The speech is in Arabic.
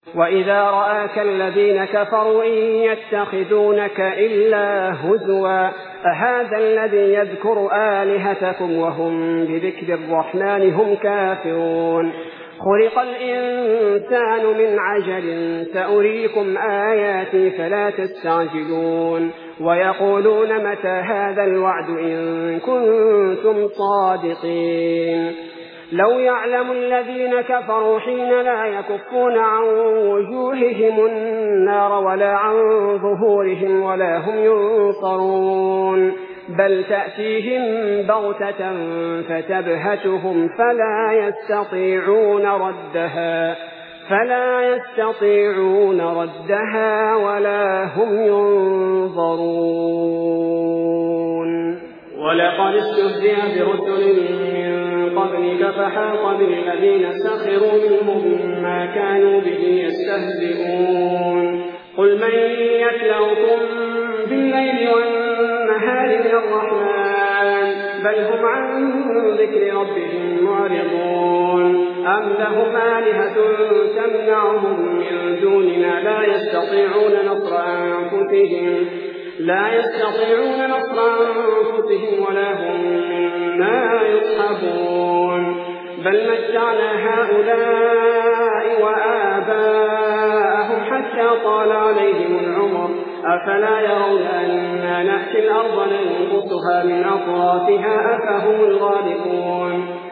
وإذا رآك الذين كفروا إن يتخذونك إلا هزوا أهذا الذي يذكر آلهتكم وهم بذكر الرحمن هم كافرون خلق الإنسان من عجل سأريكم آياتي فلا تستعجلون ويقولون متى هذا الوعد إن كنتم صادقين لو يعلم الذين كفروا حين لا يكفون عن وجوههم النار ولا عن ظهورهم ولا هم ينصرون بل تأتيهم بغتة فتبهتهم فلا يستطيعون ردها ولا هم ينظرون ولقد استهزئ برسل من قبلك فحاق بالذين سخروا منهم ما كانوا به يستهزئون قل من يكلؤكم بالليل والنهار من الرحمن بل هم عن ذكر ربهم معرضون أم لهم آلهة تمنعهم من دوننا لا يستطيعون نصر أنفسهم ولا هم منا يصحبون بل متعنا هؤلاء وآباءهم حتى طال عليهم العمر أفلا يرون أنا نأتي الأرض ننقصها من أطرافها أفهم الغالبون